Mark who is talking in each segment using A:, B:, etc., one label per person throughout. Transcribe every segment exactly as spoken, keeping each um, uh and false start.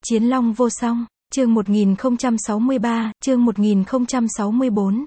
A: Chiến Long vô song, chương một nghìn không trăm sáu mươi ba, chương một nghìn không trăm sáu mươi bốn.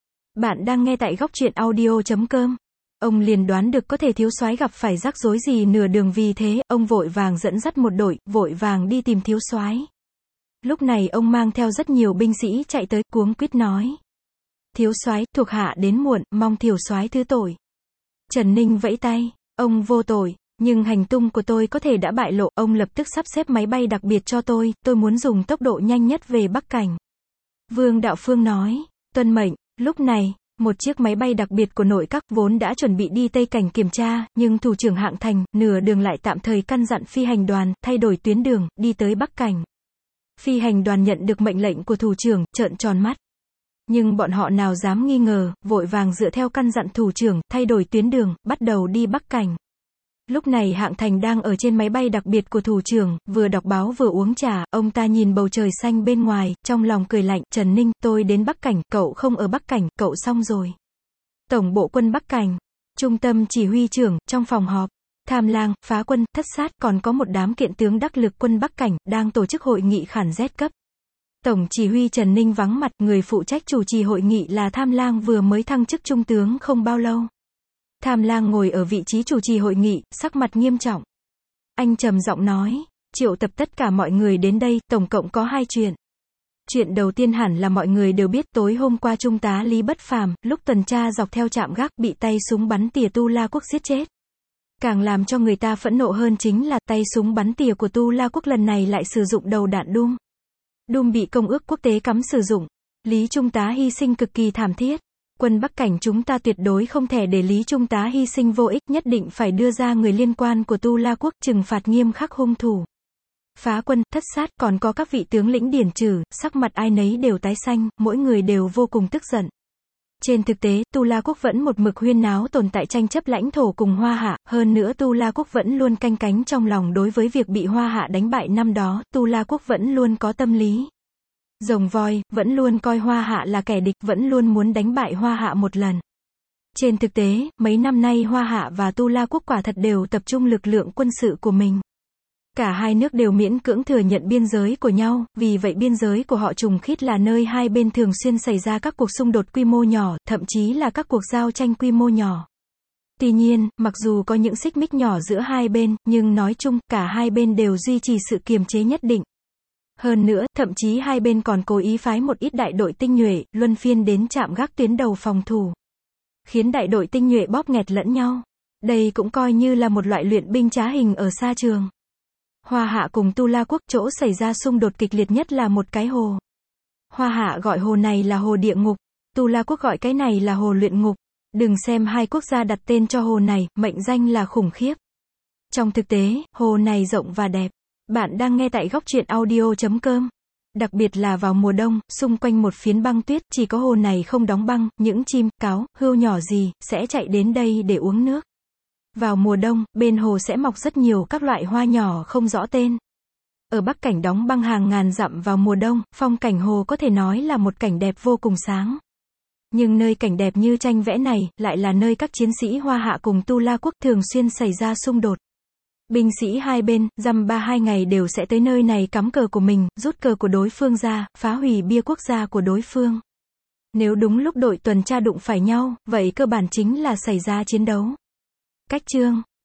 A: Bạn đang nghe tại góc truyện audio chấm com. Ông liền đoán được có thể thiếu soái gặp phải rắc rối gì nửa đường, vì thế, ông vội vàng dẫn dắt một đội, vội vàng đi tìm thiếu soái. Lúc này ông mang theo rất nhiều binh sĩ chạy tới, cuống quýt nói: Thiếu soái, thuộc hạ đến muộn, mong thiếu soái thứ tội. Trần Ninh vẫy tay: Ông vô tội, nhưng hành tung của tôi có thể đã bại lộ, ông lập tức sắp xếp máy bay đặc biệt cho tôi, tôi muốn dùng tốc độ nhanh nhất về Bắc Cảnh. Vương Đạo Phương nói: Tuân mệnh. Lúc này, một chiếc máy bay đặc biệt của nội các vốn đã chuẩn bị đi Tây Cảnh kiểm tra, nhưng thủ trưởng Hạng Thành, nửa đường lại tạm thời căn dặn phi hành đoàn, thay đổi tuyến đường, đi tới Bắc Cảnh. Phi hành đoàn nhận được mệnh lệnh của thủ trưởng, trợn tròn mắt. Nhưng bọn họ nào dám nghi ngờ, vội vàng dựa theo căn dặn thủ trưởng, thay đổi tuyến đường, bắt đầu đi Bắc Cảnh. Lúc này Hạng Thành đang ở trên máy bay đặc biệt của thủ trưởng, vừa đọc báo vừa uống trà, ông ta nhìn bầu trời xanh bên ngoài, trong lòng cười lạnh: Trần Ninh, tôi đến Bắc Cảnh, cậu không ở Bắc Cảnh, cậu xong rồi. Tổng bộ quân Bắc Cảnh, trung tâm chỉ huy trưởng, trong phòng họp, Tham Lang, Phá Quân, Thất Sát, còn có một đám kiện tướng đắc lực quân Bắc Cảnh, đang tổ chức hội nghị khản Z cấp. Tổng chỉ huy Trần Ninh vắng mặt, người phụ trách chủ trì hội nghị là Tham Lang vừa mới thăng chức trung tướng không bao lâu. Tham Lang ngồi ở vị trí chủ trì hội nghị, sắc mặt nghiêm trọng. Anh trầm giọng nói: Triệu tập tất cả mọi người đến đây, tổng cộng có hai chuyện. Chuyện đầu tiên hẳn là mọi người đều biết, tối hôm qua Trung tá Lý Bất Phàm, lúc tuần tra dọc theo trạm gác, bị tay súng bắn tỉa Tu La Quốc giết chết. Càng làm cho người ta phẫn nộ hơn chính là, tay súng bắn tỉa của Tu La Quốc lần này lại sử dụng đầu đạn Doom. Doom bị công ước quốc tế cấm sử dụng. Lý Trung tá hy sinh cực kỳ thảm thiết. Quân Bắc Cảnh chúng ta tuyệt đối không thể để Lý Trung tá hy sinh vô ích, nhất định phải đưa ra người liên quan của Tu La Quốc, trừng phạt nghiêm khắc hung thủ. Phá Quân, Thất Sát, còn có các vị tướng lĩnh điển trừ, sắc mặt ai nấy đều tái xanh, mỗi người đều vô cùng tức giận. Trên thực tế, Tu La Quốc vẫn một mực huyên náo tồn tại tranh chấp lãnh thổ cùng Hoa Hạ, hơn nữa Tu La Quốc vẫn luôn canh cánh trong lòng đối với việc bị Hoa Hạ đánh bại năm đó, Tu La Quốc vẫn luôn có tâm lý rồng voi, vẫn luôn coi Hoa Hạ là kẻ địch, vẫn luôn muốn đánh bại Hoa Hạ một lần. Trên thực tế, mấy năm nay Hoa Hạ và Tu La Quốc quả thật đều tập trung lực lượng quân sự của mình. Cả hai nước đều miễn cưỡng thừa nhận biên giới của nhau, vì vậy biên giới của họ trùng khít là nơi hai bên thường xuyên xảy ra các cuộc xung đột quy mô nhỏ, thậm chí là các cuộc giao tranh quy mô nhỏ. Tuy nhiên, mặc dù có những xích mích nhỏ giữa hai bên, nhưng nói chung, cả hai bên đều duy trì sự kiềm chế nhất định. Hơn nữa, thậm chí hai bên còn cố ý phái một ít đại đội tinh nhuệ, luân phiên đến trạm gác tuyến đầu phòng thủ, khiến đại đội tinh nhuệ bóp nghẹt lẫn nhau. Đây cũng coi như là một loại luyện binh trá hình ở xa trường. Hoa Hạ cùng Tu La Quốc, chỗ xảy ra xung đột kịch liệt nhất là một cái hồ. Hoa Hạ gọi hồ này là hồ địa ngục, Tu La Quốc gọi cái này là hồ luyện ngục. Đừng xem hai quốc gia đặt tên cho hồ này, mệnh danh là khủng khiếp. Trong thực tế, hồ này rộng và đẹp. Bạn đang nghe tại góc truyện audio chấm com. Đặc biệt là vào mùa đông, xung quanh một phiến băng tuyết, chỉ có hồ này không đóng băng, những chim, cáo, hươu nhỏ gì, sẽ chạy đến đây để uống nước. Vào mùa đông, bên hồ sẽ mọc rất nhiều các loại hoa nhỏ không rõ tên. Ở Bắc Cảnh đóng băng hàng ngàn dặm vào mùa đông, phong cảnh hồ có thể nói là một cảnh đẹp vô cùng sáng. Nhưng nơi cảnh đẹp như tranh vẽ này, lại là nơi các chiến sĩ Hoa Hạ cùng Tu La Quốc thường xuyên xảy ra xung đột. Binh sĩ hai bên, dăm ba hai ngày đều sẽ tới nơi này cắm cờ của mình, rút cờ của đối phương ra, phá hủy bia quốc gia của đối phương. Nếu đúng lúc đội tuần tra đụng phải nhau, vậy cơ bản chính là xảy ra chiến đấu. Cách chương.